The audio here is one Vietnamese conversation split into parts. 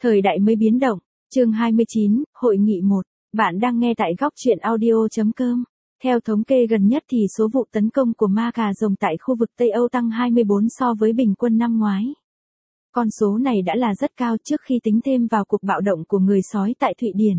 Thời đại mới biến động, chương 29, Hội nghị 1. Bạn đang nghe tại góc truyện audio.com. Theo thống kê gần nhất thì số vụ tấn công của ma cà rồng tại khu vực Tây Âu tăng 24 so với bình quân năm ngoái. Con số này đã là rất cao trước khi tính thêm vào cuộc bạo động của người sói tại Thụy Điển.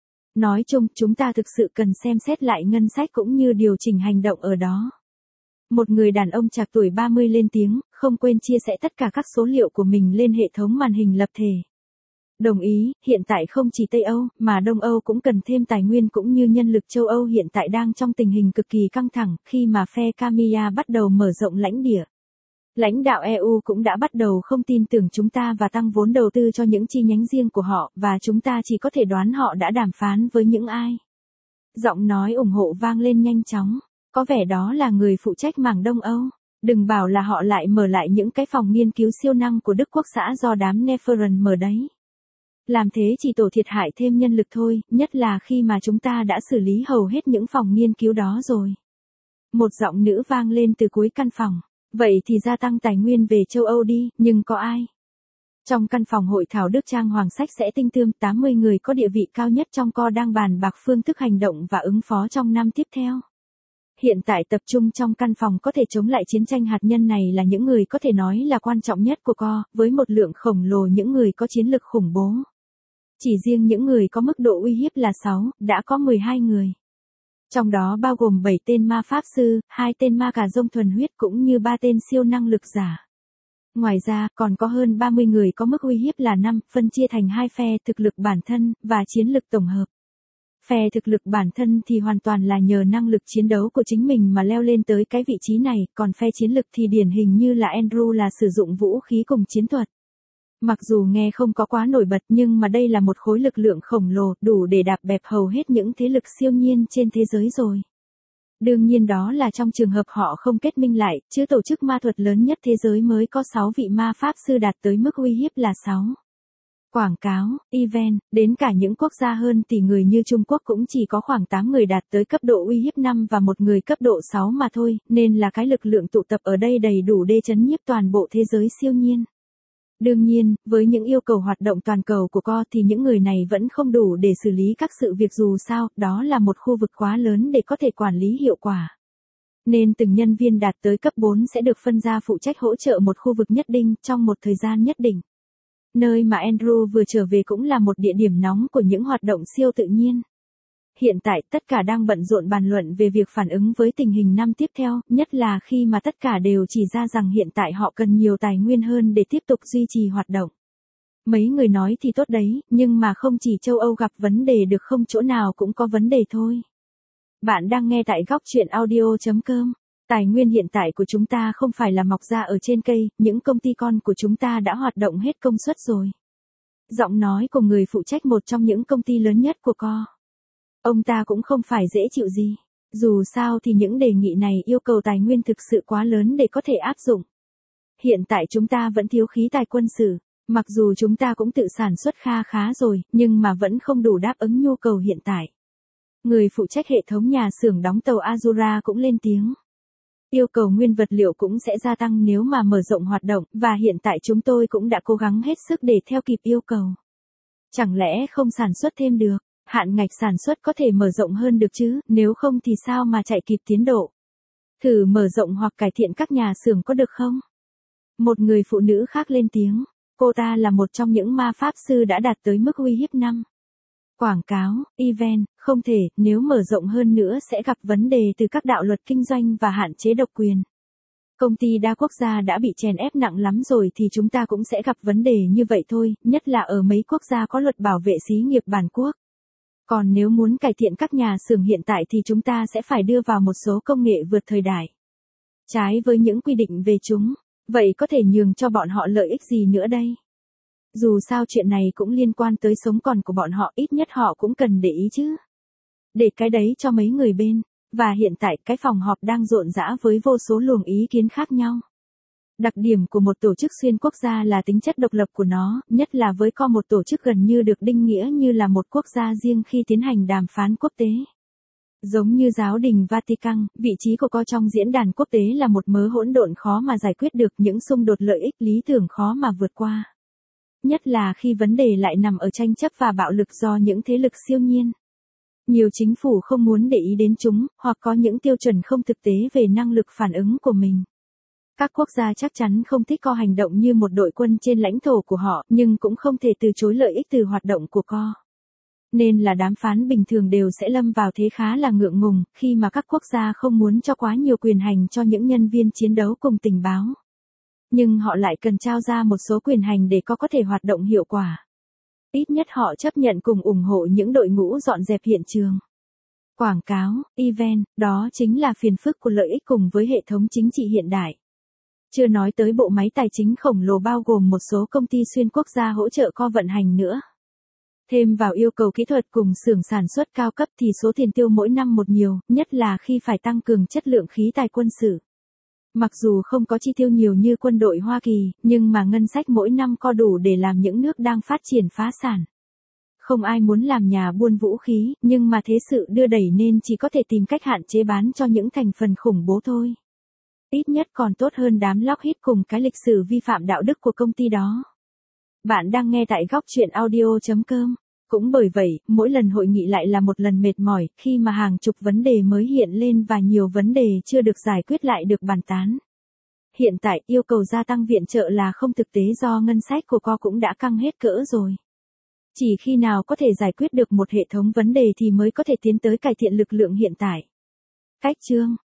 Nói chung, chúng ta thực sự cần xem xét lại ngân sách cũng như điều chỉnh hành động ở đó. Một người đàn ông trạc tuổi 30 lên tiếng, không quên chia sẻ tất cả các số liệu của mình lên hệ thống màn hình lập thể. Đồng ý, hiện tại không chỉ Tây Âu, mà Đông Âu cũng cần thêm tài nguyên cũng như nhân lực. Châu Âu hiện tại đang trong tình hình cực kỳ căng thẳng, khi mà phe Camilla bắt đầu mở rộng lãnh địa. Lãnh đạo EU cũng đã bắt đầu không tin tưởng chúng ta và tăng vốn đầu tư cho những chi nhánh riêng của họ, và chúng ta chỉ có thể đoán họ đã đàm phán với những ai. Giọng nói ủng hộ vang lên nhanh chóng, có vẻ đó là người phụ trách mảng Đông Âu. Đừng bảo là họ lại mở lại những cái phòng nghiên cứu siêu năng của Đức Quốc xã do đám Neferon mở đấy. Làm thế chỉ tổ thiệt hại thêm nhân lực thôi, nhất là khi mà chúng ta đã xử lý hầu hết những phòng nghiên cứu đó rồi. Một giọng nữ vang lên từ cuối căn phòng. Vậy thì gia tăng tài nguyên về châu Âu đi, nhưng có ai? Trong căn phòng hội thảo Đức Trang Hoàng Sách sẽ tinh tươm 80 người có địa vị cao nhất trong co đang bàn bạc phương thức hành động và ứng phó trong năm tiếp theo. Hiện tại tập trung trong căn phòng có thể chống lại chiến tranh hạt nhân này là những người có thể nói là quan trọng nhất của co, với một lượng khổng lồ những người có chiến lực khủng bố. Chỉ riêng những người có mức độ uy hiếp là 6, đã có 12 người. Trong đó bao gồm 7 tên ma pháp sư, 2 tên ma cà rông thuần huyết cũng như 3 tên siêu năng lực giả. Ngoài ra, còn có hơn 30 người có mức uy hiếp là 5, phân chia thành 2 phe thực lực bản thân và chiến lực tổng hợp. Phe thực lực bản thân thì hoàn toàn là nhờ năng lực chiến đấu của chính mình mà leo lên tới cái vị trí này, còn phe chiến lực thì điển hình như là Andrew là sử dụng vũ khí cùng chiến thuật. Mặc dù nghe không có quá nổi bật nhưng mà đây là một khối lực lượng khổng lồ, đủ để đạp bẹp hầu hết những thế lực siêu nhiên trên thế giới rồi. Đương nhiên đó là trong trường hợp họ không kết minh lại, chứ tổ chức ma thuật lớn nhất thế giới mới có 6 vị ma pháp sư đạt tới mức uy hiếp là 6. Quảng cáo, event, đến cả những quốc gia hơn tỷ người như Trung Quốc cũng chỉ có khoảng 8 người đạt tới cấp độ uy hiếp 5 và một người cấp độ 6 mà thôi, nên là cái lực lượng tụ tập ở đây đầy đủ để chấn nhiếp toàn bộ thế giới siêu nhiên. Đương nhiên, với những yêu cầu hoạt động toàn cầu của co thì những người này vẫn không đủ để xử lý các sự việc dù sao, đó là một khu vực quá lớn để có thể quản lý hiệu quả. Nên từng nhân viên đạt tới cấp 4 sẽ được phân ra phụ trách hỗ trợ một khu vực nhất định trong một thời gian nhất định. Nơi mà Andrew vừa trở về cũng là một địa điểm nóng của những hoạt động siêu tự nhiên. Hiện tại tất cả đang bận rộn bàn luận về việc phản ứng với tình hình năm tiếp theo, nhất là khi mà tất cả đều chỉ ra rằng hiện tại họ cần nhiều tài nguyên hơn để tiếp tục duy trì hoạt động. Mấy người nói thì tốt đấy, nhưng mà không chỉ châu Âu gặp vấn đề được không, chỗ nào cũng có vấn đề thôi. Bạn đang nghe tại góc truyện audio.com. Tài nguyên hiện tại của chúng ta không phải là mọc ra ở trên cây, những công ty con của chúng ta đã hoạt động hết công suất rồi. Giọng nói của người phụ trách một trong những công ty lớn nhất của co. Ông ta cũng không phải dễ chịu gì. Dù sao thì những đề nghị này yêu cầu tài nguyên thực sự quá lớn để có thể áp dụng. Hiện tại chúng ta vẫn thiếu khí tài quân sự. Mặc dù chúng ta cũng tự sản xuất khá rồi, nhưng mà vẫn không đủ đáp ứng nhu cầu hiện tại. Người phụ trách hệ thống nhà xưởng đóng tàu Azura cũng lên tiếng. Yêu cầu nguyên vật liệu cũng sẽ gia tăng nếu mà mở rộng hoạt động, và hiện tại chúng tôi cũng đã cố gắng hết sức để theo kịp yêu cầu. Chẳng lẽ không sản xuất thêm được? Hạn ngạch sản xuất có thể mở rộng hơn được chứ, nếu không thì sao mà chạy kịp tiến độ? Thử mở rộng hoặc cải thiện các nhà xưởng có được không? Một người phụ nữ khác lên tiếng, cô ta là một trong những ma pháp sư đã đạt tới mức uy hiếp 5. Quảng cáo, event, không thể, nếu mở rộng hơn nữa sẽ gặp vấn đề từ các đạo luật kinh doanh và hạn chế độc quyền. Công ty đa quốc gia đã bị chèn ép nặng lắm rồi thì chúng ta cũng sẽ gặp vấn đề như vậy thôi, nhất là ở mấy quốc gia có luật bảo vệ xí nghiệp bản quốc. Còn nếu muốn cải thiện các nhà xưởng hiện tại thì chúng ta sẽ phải đưa vào một số công nghệ vượt thời đại. Trái với những quy định về chúng, vậy có thể nhường cho bọn họ lợi ích gì nữa đây? Dù sao chuyện này cũng liên quan tới sống còn của bọn họ, ít nhất họ cũng cần để ý chứ. Để cái đấy cho mấy người bên, và hiện tại cái phòng họp đang rộn rã với vô số luồng ý kiến khác nhau. Đặc điểm của một tổ chức xuyên quốc gia là tính chất độc lập của nó, nhất là với co một tổ chức gần như được định nghĩa như là một quốc gia riêng khi tiến hành đàm phán quốc tế. Giống như giáo đình Vatican, vị trí của co trong diễn đàn quốc tế là một mớ hỗn độn khó mà giải quyết được, những xung đột lợi ích lý tưởng khó mà vượt qua. nhất là khi vấn đề lại nằm ở tranh chấp và bạo lực do những thế lực siêu nhiên. Nhiều chính phủ không muốn để ý đến chúng, hoặc có những tiêu chuẩn không thực tế về năng lực phản ứng của mình. Các quốc gia chắc chắn không thích co hành động như một đội quân trên lãnh thổ của họ, nhưng cũng không thể từ chối lợi ích từ hoạt động của co. Nên là đàm phán bình thường đều sẽ lâm vào thế khá là ngượng ngùng, khi mà các quốc gia không muốn cho quá nhiều quyền hành cho những nhân viên chiến đấu cùng tình báo. Nhưng họ lại cần trao ra một số quyền hành để có thể hoạt động hiệu quả. Ít nhất họ chấp nhận cùng ủng hộ những đội ngũ dọn dẹp hiện trường. Quảng cáo, event, đó chính là phiền phức của lợi ích cùng với hệ thống chính trị hiện đại. Chưa nói tới bộ máy tài chính khổng lồ bao gồm một số công ty xuyên quốc gia hỗ trợ co vận hành nữa. Thêm vào yêu cầu kỹ thuật cùng xưởng sản xuất cao cấp thì số tiền tiêu mỗi năm một nhiều, nhất là khi phải tăng cường chất lượng khí tài quân sự. Mặc dù không có chi tiêu nhiều như quân đội Hoa Kỳ, nhưng mà ngân sách mỗi năm co đủ để làm những nước đang phát triển phá sản. Không ai muốn làm nhà buôn vũ khí, nhưng mà thế sự đưa đẩy nên chỉ có thể tìm cách hạn chế bán cho những thành phần khủng bố thôi. Ít nhất còn tốt hơn đám Lockheed cùng cái lịch sử vi phạm đạo đức của công ty đó. Bạn đang nghe tại góc truyện audio.com. Cũng bởi vậy, mỗi lần hội nghị lại là một lần mệt mỏi, khi mà hàng chục vấn đề mới hiện lên và nhiều vấn đề chưa được giải quyết lại được bàn tán. Hiện tại, yêu cầu gia tăng viện trợ là không thực tế do ngân sách của co cũng đã căng hết cỡ rồi. Chỉ khi nào có thể giải quyết được một hệ thống vấn đề thì mới có thể tiến tới cải thiện lực lượng hiện tại. Cách chương